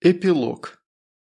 Эпилог.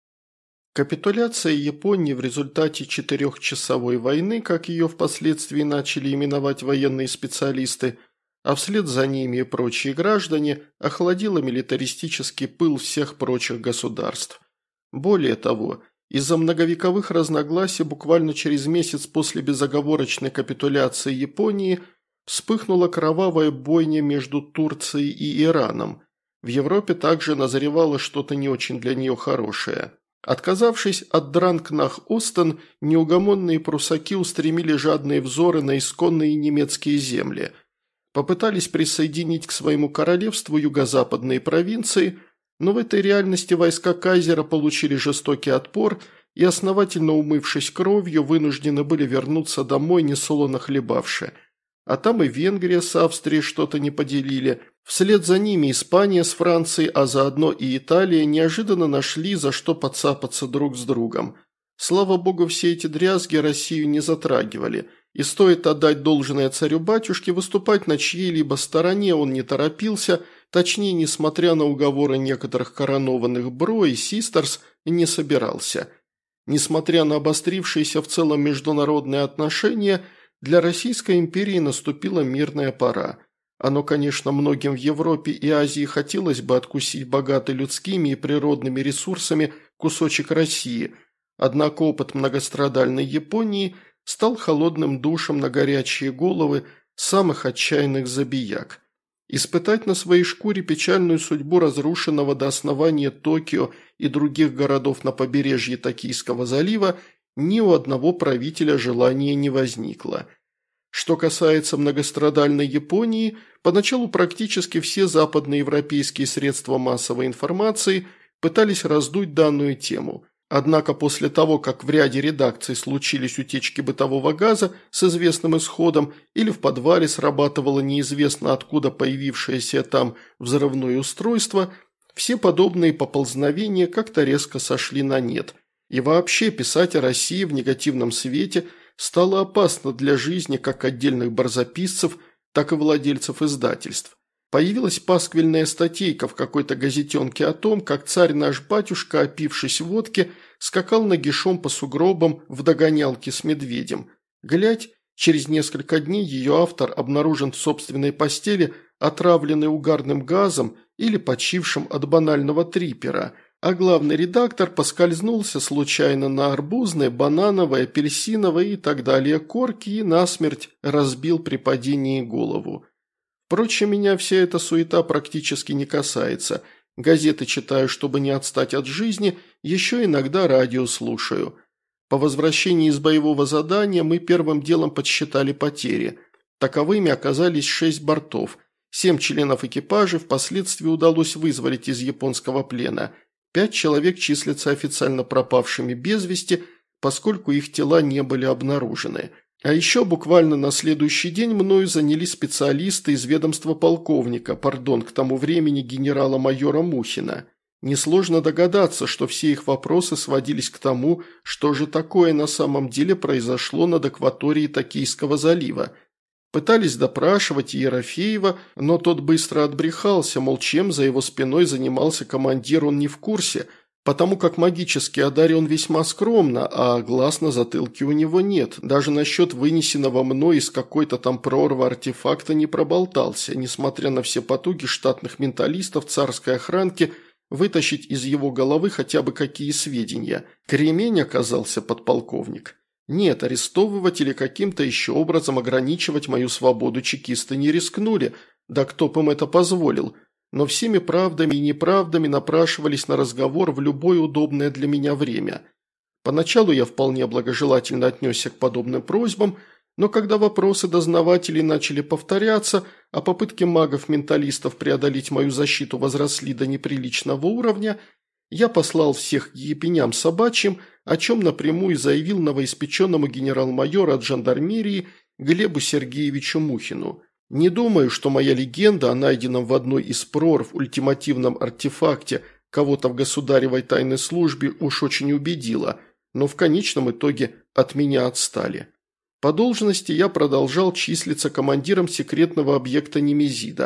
Капитуляция Японии в результате четырехчасовой войны, как ее впоследствии начали именовать военные специалисты, а вслед за ними и прочие граждане, охладила милитаристический пыл всех прочих государств. Более того, из-за многовековых разногласий буквально через месяц после безоговорочной капитуляции Японии вспыхнула кровавая бойня между Турцией и Ираном. В Европе также назревало что-то не очень для нее хорошее. Отказавшись от Дранкнах-Остен, неугомонные прусаки устремили жадные взоры на исконные немецкие земли. Попытались присоединить к своему королевству юго-западные провинции, но в этой реальности войска кайзера получили жестокий отпор и, основательно умывшись кровью, вынуждены были вернуться домой, несолоно хлебавши. А там и Венгрия с Австрией что-то не поделили. Вслед за ними Испания с Францией, а заодно и Италия неожиданно нашли, за что подцапаться друг с другом. Слава богу, все эти дрязги Россию не затрагивали. И стоит отдать должное царю-батюшке, выступать на чьей-либо стороне он не торопился, точнее, несмотря на уговоры некоторых коронованных бро и систерс, не собирался. Несмотря на обострившиеся в целом международные отношения, для Российской империи наступила мирная пора. Оно, конечно, многим в Европе и Азии хотелось бы откусить богатый людскими и природными ресурсами кусочек России, однако опыт многострадальной Японии стал холодным душем на горячие головы самых отчаянных забияк. Испытать на своей шкуре печальную судьбу разрушенного до основания Токио и других городов на побережье Токийского залива ни у одного правителя желания не возникло. Что касается многострадальной Японии, поначалу практически все западноевропейские средства массовой информации пытались раздуть данную тему. Однако после того, как в ряде редакций случились утечки бытового газа с известным исходом или в подвале срабатывало неизвестно откуда появившееся там взрывное устройство, все подобные поползновения как-то резко сошли на нет. И вообще писать о России в негативном свете стало опасно для жизни как отдельных барзаписцев, так и владельцев издательств. Появилась пасквильная статейка в какой-то газетенке о том, как царь наш батюшка, опившись водки, скакал нагишом по сугробам в догонялке с медведем. Глядь, через несколько дней ее автор обнаружен в собственной постели, отравленный угарным газом или почившим от банального трипера, а главный редактор поскользнулся случайно на арбузной, банановой, апельсиновой и так далее корки и насмерть разбил при падении голову. Впрочем, меня вся эта суета практически не касается. Газеты читаю, чтобы не отстать от жизни, еще иногда радио слушаю. По возвращении из боевого задания мы первым делом подсчитали потери. Таковыми оказались 6 бортов. 7 членов экипажа впоследствии удалось вызволить из японского плена. 5 человек числятся официально пропавшими без вести, поскольку их тела не были обнаружены. А еще буквально на следующий день мною занялись специалисты из ведомства полковника, к тому времени генерала-майора Мухина. Несложно догадаться, что все их вопросы сводились к тому, что же такое на самом деле произошло над акваторией Токийского залива. Пытались допрашивать Ерофеева, но тот быстро отбрехался, мол, чем за его спиной занимался командир, он не в курсе, потому как магически одарен весьма скромно, а глаз на затылке у него нет. Даже насчет вынесенного мной из какой-то там прорвы артефакта не проболтался, несмотря на все потуги штатных менталистов царской охранки вытащить из его головы хотя бы какие сведения. Кремень оказался подполковник. Нет, арестовывать или каким-то еще образом ограничивать мою свободу чекисты не рискнули, да кто б им это позволил, но всеми правдами и неправдами напрашивались на разговор в любое удобное для меня время. Поначалу я вполне благожелательно отнесся к подобным просьбам, но когда вопросы дознавателей начали повторяться, а попытки магов-менталистов преодолеть мою защиту возросли до неприличного уровня, я послал всех к епеням собачьим, о чем напрямую заявил новоиспеченному генерал-майору от жандармерии Глебу Сергеевичу Мухину. Не думаю, что моя легенда о найденном в одной из прорв ультимативном артефакте кого-то в государевой тайной службе уж очень убедила, но в конечном итоге от меня отстали. По должности я продолжал числиться командиром секретного объекта Немезида,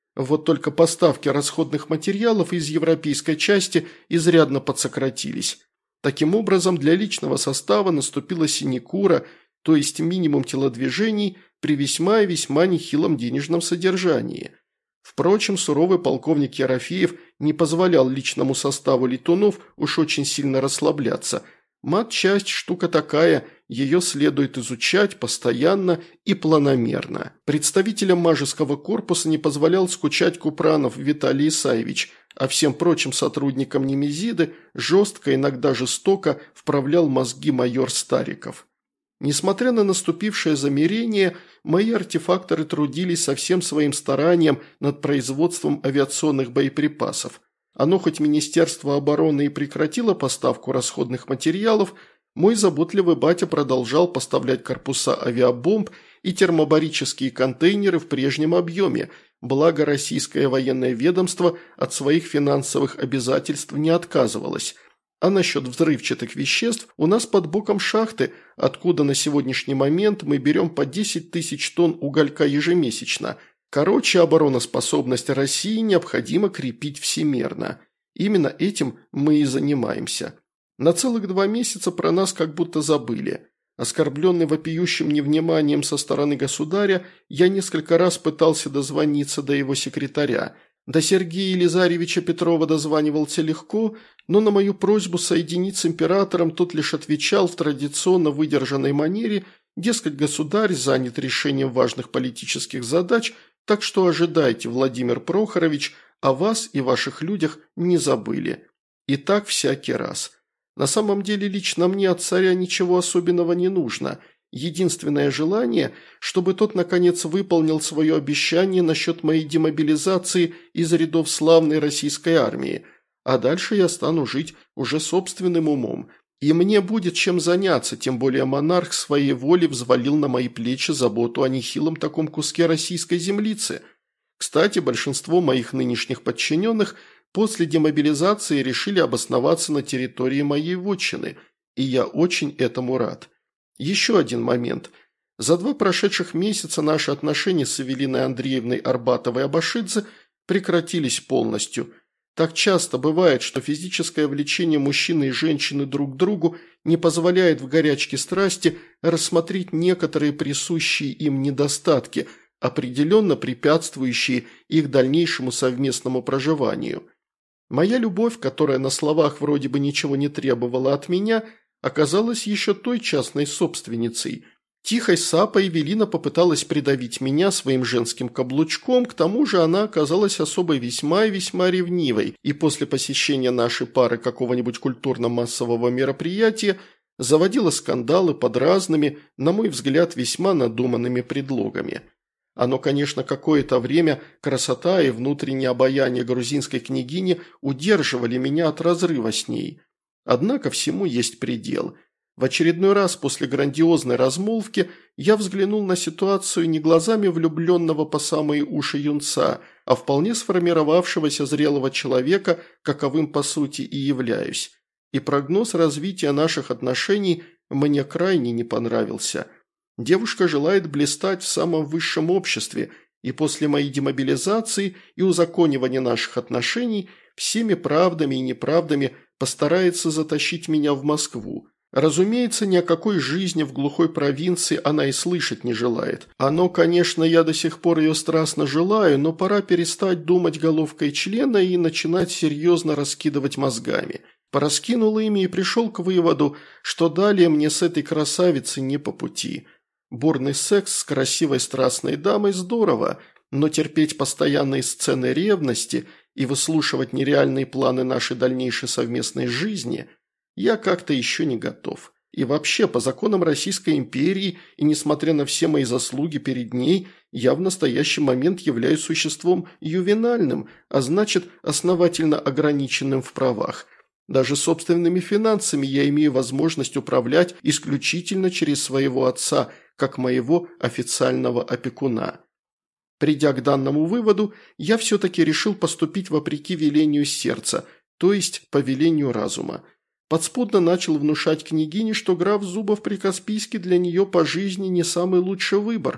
Вот только поставки расходных материалов из европейской части изрядно подсократились. Таким образом, для личного состава наступила синекура, то есть минимум телодвижений при весьма и весьма нехилом денежном содержании. Впрочем, суровый полковник Ерофеев не позволял личному составу летунов уж очень сильно расслабляться. Матчасть – штука такая, ее следует изучать постоянно и планомерно. Представителям мажеского корпуса не позволял скучать Купранов Виталий Исаевич, а всем прочим сотрудникам Немезиды жестко, иногда жестоко вправлял мозги майор Стариков. Несмотря на наступившее замирение, мои артефакторы трудились со всем своим старанием над производством авиационных боеприпасов. Оно хоть Министерство обороны и прекратило поставку расходных материалов, мой заботливый батя продолжал поставлять корпуса авиабомб и термобарические контейнеры в прежнем объеме, благо российское военное ведомство от своих финансовых обязательств не отказывалось. А насчет взрывчатых веществ у нас под боком шахты, откуда на сегодняшний момент мы берем по 10 тысяч тонн уголька ежемесячно. Короче, обороноспособность России необходимо крепить всемерно. Именно этим мы и занимаемся. На целых 2 месяца про нас как будто забыли. Оскорбленный вопиющим невниманием со стороны государя, я несколько раз пытался дозвониться до его секретаря. До Сергея Елизарьевича Петрова дозванивался легко, но на мою просьбу соединить с императором тот лишь отвечал в традиционно выдержанной манере, дескать, государь занят решением важных политических задач, так что ожидайте, Владимир Прохорович, о вас и ваших людях не забыли. И так всякий раз. На самом деле лично мне от царя ничего особенного не нужно. Единственное желание, чтобы тот наконец выполнил свое обещание насчет моей демобилизации из рядов славной российской армии, а дальше я стану жить уже собственным умом, и мне будет чем заняться, тем более монарх своей воли взвалил на мои плечи заботу о нехилом таком куске российской землицы. Кстати, большинство моих нынешних подчиненных после демобилизации решили обосноваться на территории моей вотчины, и я очень этому рад. Еще один момент. За 2 прошедших месяца наши отношения с Эвелиной Андреевной Арбатовой-Абашидзе прекратились полностью. Так часто бывает, что физическое влечение мужчины и женщины друг к другу не позволяет в горячке страсти рассмотреть некоторые присущие им недостатки, определенно препятствующие их дальнейшему совместному проживанию. Моя любовь, которая на словах вроде бы ничего не требовала от меня, оказалась еще той частной собственницей. Тихой сапой Эвелина попыталась придавить меня своим женским каблучком, к тому же она оказалась особой весьма и весьма ревнивой, и после посещения нашей пары какого-нибудь культурно-массового мероприятия заводила скандалы под разными, на мой взгляд, весьма надуманными предлогами. Оно, конечно, какое-то время красота и внутреннее обаяние грузинской княгини удерживали меня от разрыва с ней. Однако всему есть предел. В очередной раз после грандиозной размолвки я взглянул на ситуацию не глазами влюбленного по самые уши юнца, а вполне сформировавшегося зрелого человека, каковым по сути и являюсь. И прогноз развития наших отношений мне крайне не понравился. Девушка желает блистать в самом высшем обществе, и после моей демобилизации и узаконивания наших отношений всеми правдами и неправдами постарается затащить меня в Москву. Разумеется, ни о какой жизни в глухой провинции она и слышать не желает. Оно, конечно, я до сих пор ее страстно желаю, но пора перестать думать головкой члена и начинать серьезно раскидывать мозгами. Пораскинул ими и пришел к выводу, что далее мне с этой красавицей не по пути. Бурный секс с красивой страстной дамой здорово, но терпеть постоянные сцены ревности и выслушивать нереальные планы нашей дальнейшей совместной жизни я как-то еще не готов. И вообще, по законам Российской империи и несмотря на все мои заслуги перед ней, я в настоящий момент являюсь существом ювенальным, а значит, основательно ограниченным в правах. Даже собственными финансами я имею возможность управлять исключительно через своего отца, как моего официального опекуна. Придя к данному выводу, я все-таки решил поступить вопреки велению сердца, то есть по велению разума. Подспудно начал внушать княгине, что граф Зубов-Прикаспийский для нее по жизни не самый лучший выбор,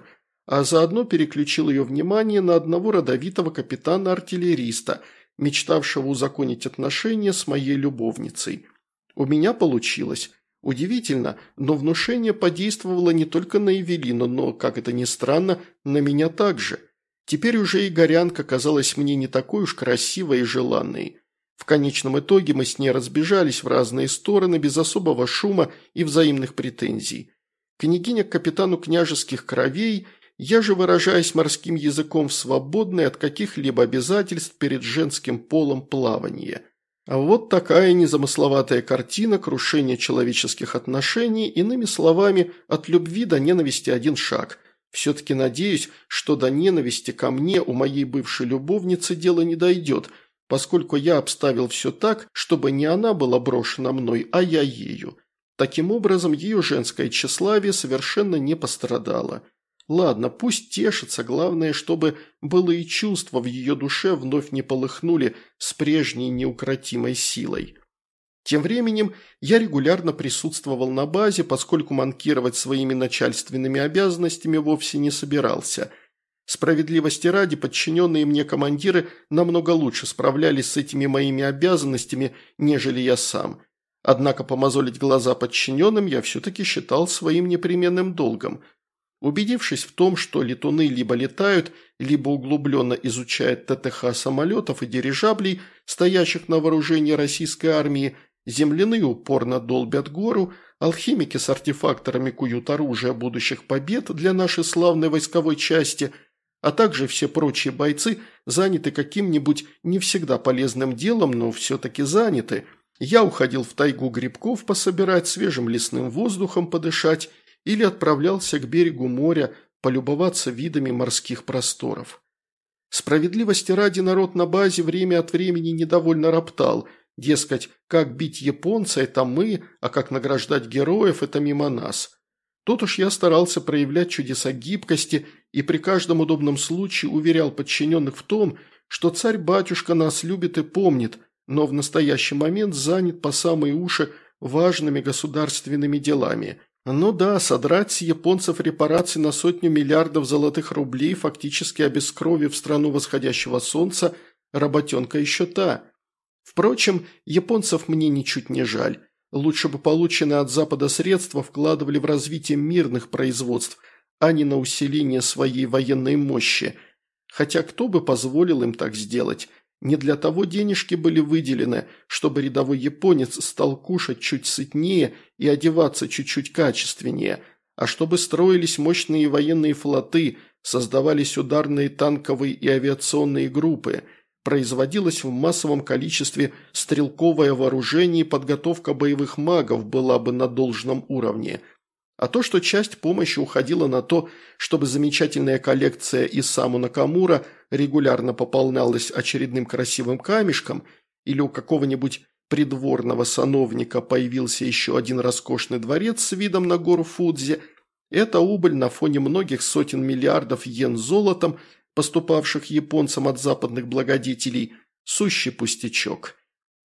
а заодно переключил ее внимание на одного родовитого капитана-артиллериста, мечтавшего узаконить отношения с моей любовницей. У меня получилось. Удивительно, но внушение подействовало не только на Эвелину, но, как это ни странно, на меня также. Теперь уже и Горянка казалась мне не такой уж красивой и желанной. В конечном итоге мы с ней разбежались в разные стороны без особого шума и взаимных претензий. Княгиня к капитану княжеских кровей, я же, выражаясь морским языком, в свободное от каких-либо обязательств перед женским полом плавание. А вот такая незамысловатая картина крушения человеческих отношений, иными словами, от любви до ненависти один шаг. Все-таки надеюсь, что до ненависти ко мне у моей бывшей любовницы дело не дойдет, поскольку я обставил все так, чтобы не она была брошена мной, а я ею. Таким образом, ее женское тщеславие совершенно не пострадало. Ладно, пусть тешится, главное, чтобы было и чувства в ее душе вновь не полыхнули с прежней неукротимой силой. Тем временем я регулярно присутствовал на базе, поскольку манкировать своими начальственными обязанностями вовсе не собирался. Справедливости ради, подчиненные мне командиры намного лучше справлялись с этими моими обязанностями, нежели я сам. Однако помозолить глаза подчиненным я все-таки считал своим непременным долгом. Убедившись в том, что летуны либо летают, либо углубленно изучают ТТХ самолетов и дирижаблей, стоящих на вооружении российской армии, земляные упорно долбят гору, алхимики с артефакторами куют оружие будущих побед для нашей славной войсковой части, а также все прочие бойцы заняты каким-нибудь не всегда полезным делом, но все-таки заняты, я уходил в тайгу грибков пособирать, свежим лесным воздухом подышать, или отправлялся к берегу моря полюбоваться видами морских просторов. Справедливости ради, народ на базе время от времени недовольно роптал, дескать, как бить японца – это мы, а как награждать героев – это мимо нас. Тут уж я старался проявлять чудеса гибкости и при каждом удобном случае уверял подчиненных в том, что царь-батюшка нас любит и помнит, но в настоящий момент занят по самые уши важными государственными делами. Ну да, содрать с японцев репарации на 100 миллиардов золотых рублей, фактически обескровив страну восходящего солнца, работенка еще та. Впрочем, японцев мне ничуть не жаль. Лучше бы полученные от Запада средства вкладывали в развитие мирных производств, а не на усиление своей военной мощи. Хотя кто бы позволил им так сделать? Не для того денежки были выделены, чтобы рядовой японец стал кушать чуть сытнее и одеваться чуть-чуть качественнее, а чтобы строились мощные военные флоты, создавались ударные танковые и авиационные группы, производилось в массовом количестве стрелковое вооружение и подготовка боевых магов была бы на должном уровне. А то, что часть помощи уходила на то, чтобы замечательная коллекция Исаму Накамура регулярно пополнялась очередным красивым камешком, или у какого-нибудь придворного сановника появился еще один роскошный дворец с видом на гору Фудзи, эта убыль на фоне многих сотен миллиардов йен золотом, поступавших японцам от западных благодетелей, сущий пустячок.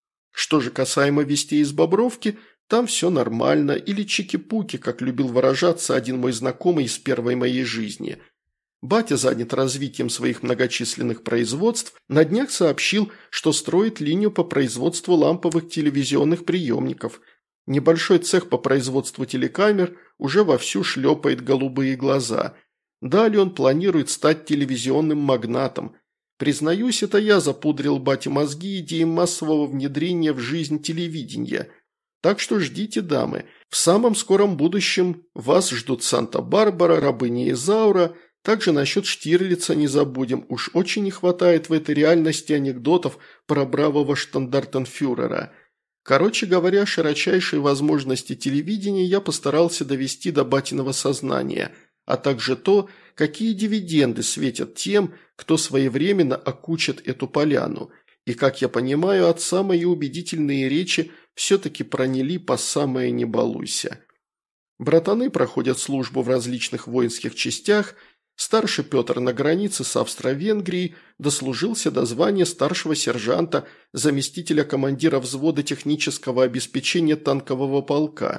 Что же касаемо вестей из Бобровки, там все нормально, или чики-пуки, как любил выражаться один мой знакомый из первой моей жизни. Батя занят развитием своих многочисленных производств, на днях сообщил, что строит линию по производству ламповых телевизионных приемников. Небольшой цех по производству телекамер уже вовсю шлепает голубые глаза. Далее он планирует стать телевизионным магнатом. Признаюсь, это я запудрил бате мозги идеей массового внедрения в жизнь телевидения. Так что ждите, дамы. В самом скором будущем вас ждут Санта-Барбара, рабыня Изаура. Также насчет Штирлица не забудем. Уж очень не хватает в этой реальности анекдотов про бравого штандартенфюрера. Короче говоря, широчайшие возможности телевидения я постарался довести до батиного сознания, а также то, какие дивиденды светят тем, кто своевременно окучит эту поляну. И, как я понимаю, отца мои убедительные речи все-таки проняли по самое не балуйся. Братаны проходят службу в различных воинских частях, старший Петр на границе с Австро-Венгрией дослужился до звания старшего сержанта, заместителя командира взвода технического обеспечения танкового полка.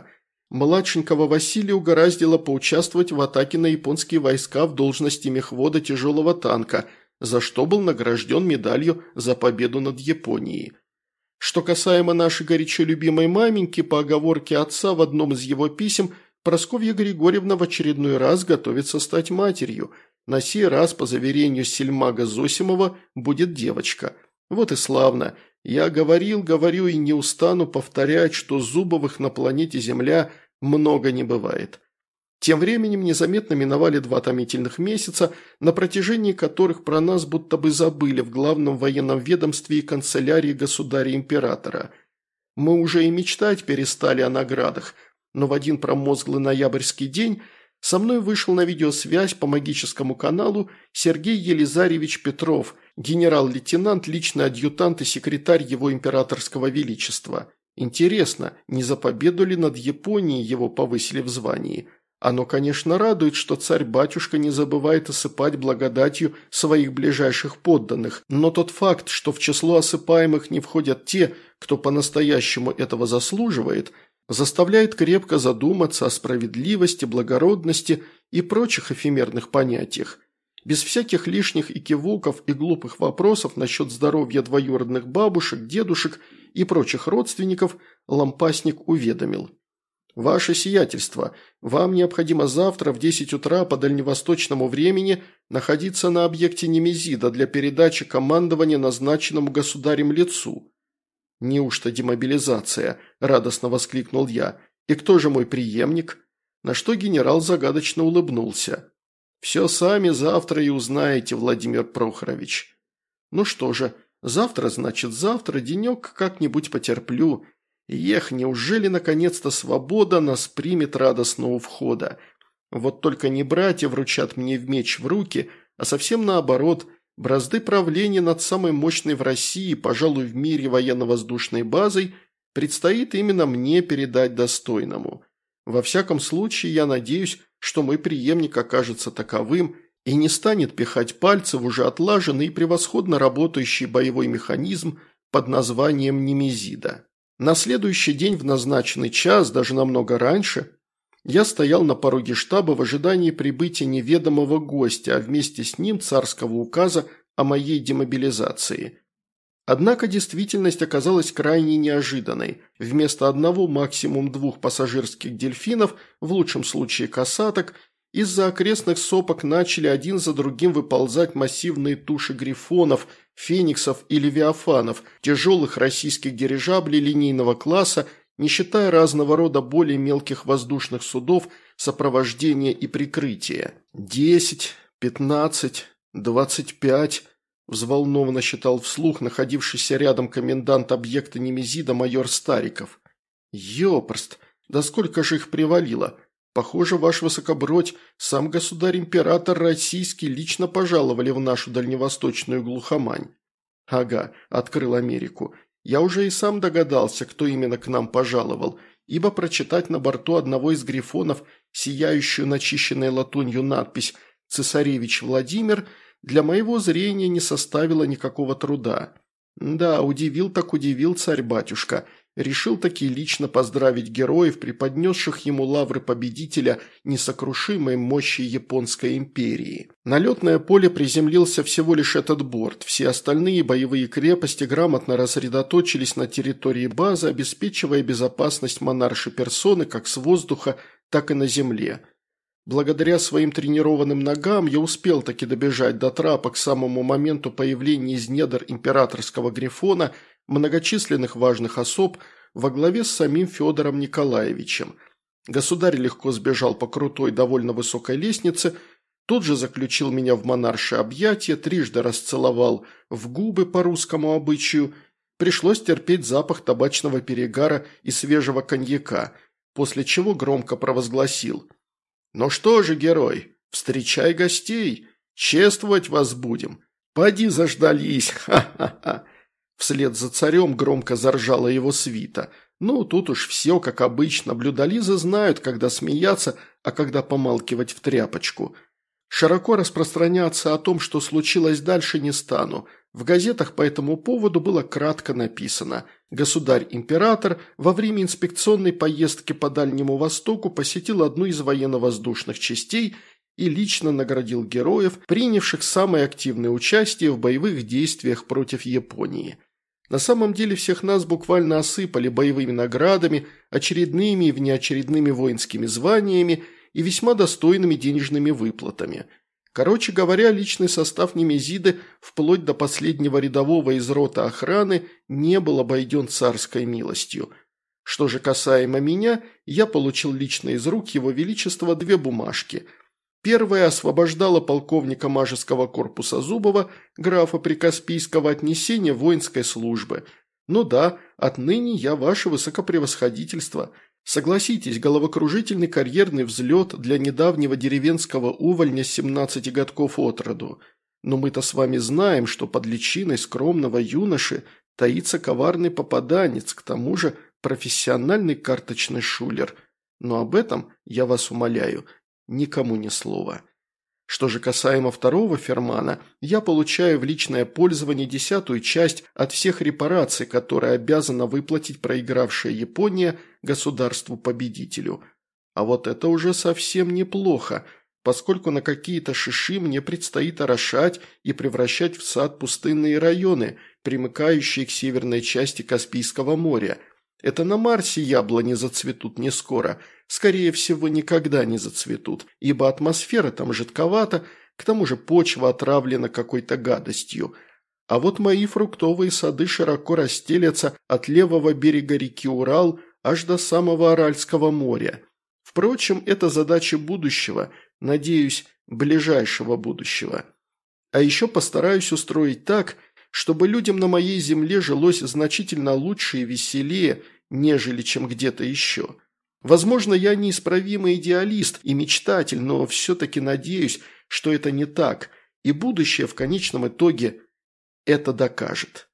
Младшенького Василия угораздило поучаствовать в атаке на японские войска в должности мехвода тяжелого танка, за что был награжден медалью за победу над Японией. Что касаемо нашей горячо любимой маменьки, по оговорке отца в одном из его писем, Прасковья Григорьевна в очередной раз готовится стать матерью. На сей раз, по заверению сельмага Зосимова, будет девочка. Вот и славно. Я говорю и не устану повторять, что Зубовых на планете Земля много не бывает. Тем временем незаметно миновали 2 томительных месяца, на протяжении которых про нас будто бы забыли в главном военном ведомстве и канцелярии государя-императора. Мы уже и мечтать перестали о наградах, но в один промозглый ноябрьский день со мной вышел на видеосвязь по магическому каналу Сергей Елизарьевич Петров, генерал-лейтенант, личный адъютант и секретарь его императорского величества. Интересно, не за победу ли над Японией его повысили в звании? Оно, конечно, радует, что царь-батюшка не забывает осыпать благодатью своих ближайших подданных, но тот факт, что в число осыпаемых не входят те, кто по-настоящему этого заслуживает, заставляет крепко задуматься о справедливости, благородности и прочих эфемерных понятиях. Без всяких лишних экивоков и глупых вопросов насчет здоровья двоюродных бабушек, дедушек и прочих родственников лампасник уведомил. «Ваше сиятельство, вам необходимо завтра в 10 утра по дальневосточному времени находиться на объекте Немезида для передачи командования назначенному государем лицу». «Неужто демобилизация?» – радостно воскликнул я. «И кто же мой преемник?» На что генерал загадочно улыбнулся. «Все сами завтра и узнаете, Владимир Прохорович». «Ну что же, завтра значит завтра, денек как-нибудь потерплю». Ех, неужели наконец-то свобода нас примет радостно у входа? Вот только не братья вручат мне меч в руки, а совсем наоборот, бразды правления над самой мощной в России, пожалуй, в мире военно-воздушной базой, предстоит именно мне передать достойному. Во всяком случае, я надеюсь, что мой преемник окажется таковым и не станет пихать пальцы в уже отлаженный и превосходно работающий боевой механизм под названием Немезида. На следующий день в назначенный час, даже намного раньше, я стоял на пороге штаба в ожидании прибытия неведомого гостя, а вместе с ним царского указа о моей демобилизации. Однако действительность оказалась крайне неожиданной. Вместо одного, максимум 2 пассажирских дельфинов, в лучшем случае касаток, из-за окрестных сопок начали один за другим выползать массивные туши грифонов, фениксов и левиафанов, тяжелых российских дирижаблей линейного класса, не считая разного рода более мелких воздушных судов, сопровождения и прикрытия. 10, 15, 25, взволнованно считал вслух находившийся рядом комендант объекта Немезида майор Стариков. Ёпрст, да сколько же их привалило! Похоже, ваш высокобродь, сам государь-император российский лично пожаловали в нашу дальневосточную глухомань. Ага, открыл Америку. Я уже и сам догадался, кто именно к нам пожаловал, ибо прочитать на борту одного из грифонов сияющую начищенной латунью надпись «Цесаревич Владимир» для моего зрения не составило никакого труда. Да, удивил так удивил царь-батюшка. Решил таки лично поздравить героев, преподнесших ему лавры победителя несокрушимой мощи Японской империи. На летное поле приземлился всего лишь этот борт. Все остальные боевые крепости грамотно рассредоточились на территории базы, обеспечивая безопасность монаршей персоны как с воздуха, так и на земле. Благодаря своим тренированным ногам я успел таки добежать до трапа к самому моменту появления из недр императорского грифона многочисленных важных особ во главе с самим Федором Николаевичем. Государь легко сбежал по крутой, довольно высокой лестнице, тут же заключил меня в монарши объятия, трижды расцеловал в губы по русскому обычаю. Пришлось терпеть запах табачного перегара и свежего коньяка, после чего громко провозгласил: «Ну что же, герой, встречай гостей, чествовать вас будем. Поди заждались, ха-ха-ха». Вслед за царем громко заржала его свита. Ну, тут уж все, как обычно, блюдолизы знают, когда смеяться, а когда помалкивать в тряпочку. Широко распространяться о том, что случилось дальше, не стану. В газетах по этому поводу было кратко написано: Государь-император во время инспекционной поездки по Дальнему Востоку посетил одну из военно-воздушных частей и лично наградил героев, принявших самое активное участие в боевых действиях против Японии. На самом деле всех нас буквально осыпали боевыми наградами, очередными и внеочередными воинскими званиями и весьма достойными денежными выплатами. Короче говоря, личный состав Немезиды вплоть до последнего рядового из роты охраны не был обойден царской милостью. Что же касаемо меня, я получил лично из рук его величества 2 бумажки. Первая освобождала полковника Мажеского корпуса Зубова, графа Прикаспийского, от несения воинской службы. Ну да, отныне я ваше высокопревосходительство. Согласитесь, головокружительный карьерный взлет для недавнего деревенского увольня 17 годков от роду. Но мы-то с вами знаем, что под личиной скромного юноши таится коварный попаданец, к тому же профессиональный карточный шулер. Но об этом, я вас умоляю, никому ни слова. Что же касаемо второго фермана, я получаю в личное пользование 10-ю часть от всех репараций, которые обязана выплатить проигравшая Япония государству-победителю. А вот это уже совсем неплохо, поскольку на какие-то шиши мне предстоит орошать и превращать в сад пустынные районы, примыкающие к северной части Каспийского моря. Это на Марсе яблони зацветут не скоро, скорее всего, никогда не зацветут, ибо атмосфера там жидковата, к тому же почва отравлена какой-то гадостью. А вот мои фруктовые сады широко расстелятся от левого берега реки Урал аж до самого Аральского моря. Впрочем, это задача будущего, надеюсь, ближайшего будущего. А еще постараюсь устроить так, чтобы людям на моей земле жилось значительно лучше и веселее, нежели чем где-то еще. Возможно, я неисправимый идеалист и мечтатель, но все-таки надеюсь, что это не так, и будущее в конечном итоге это докажет.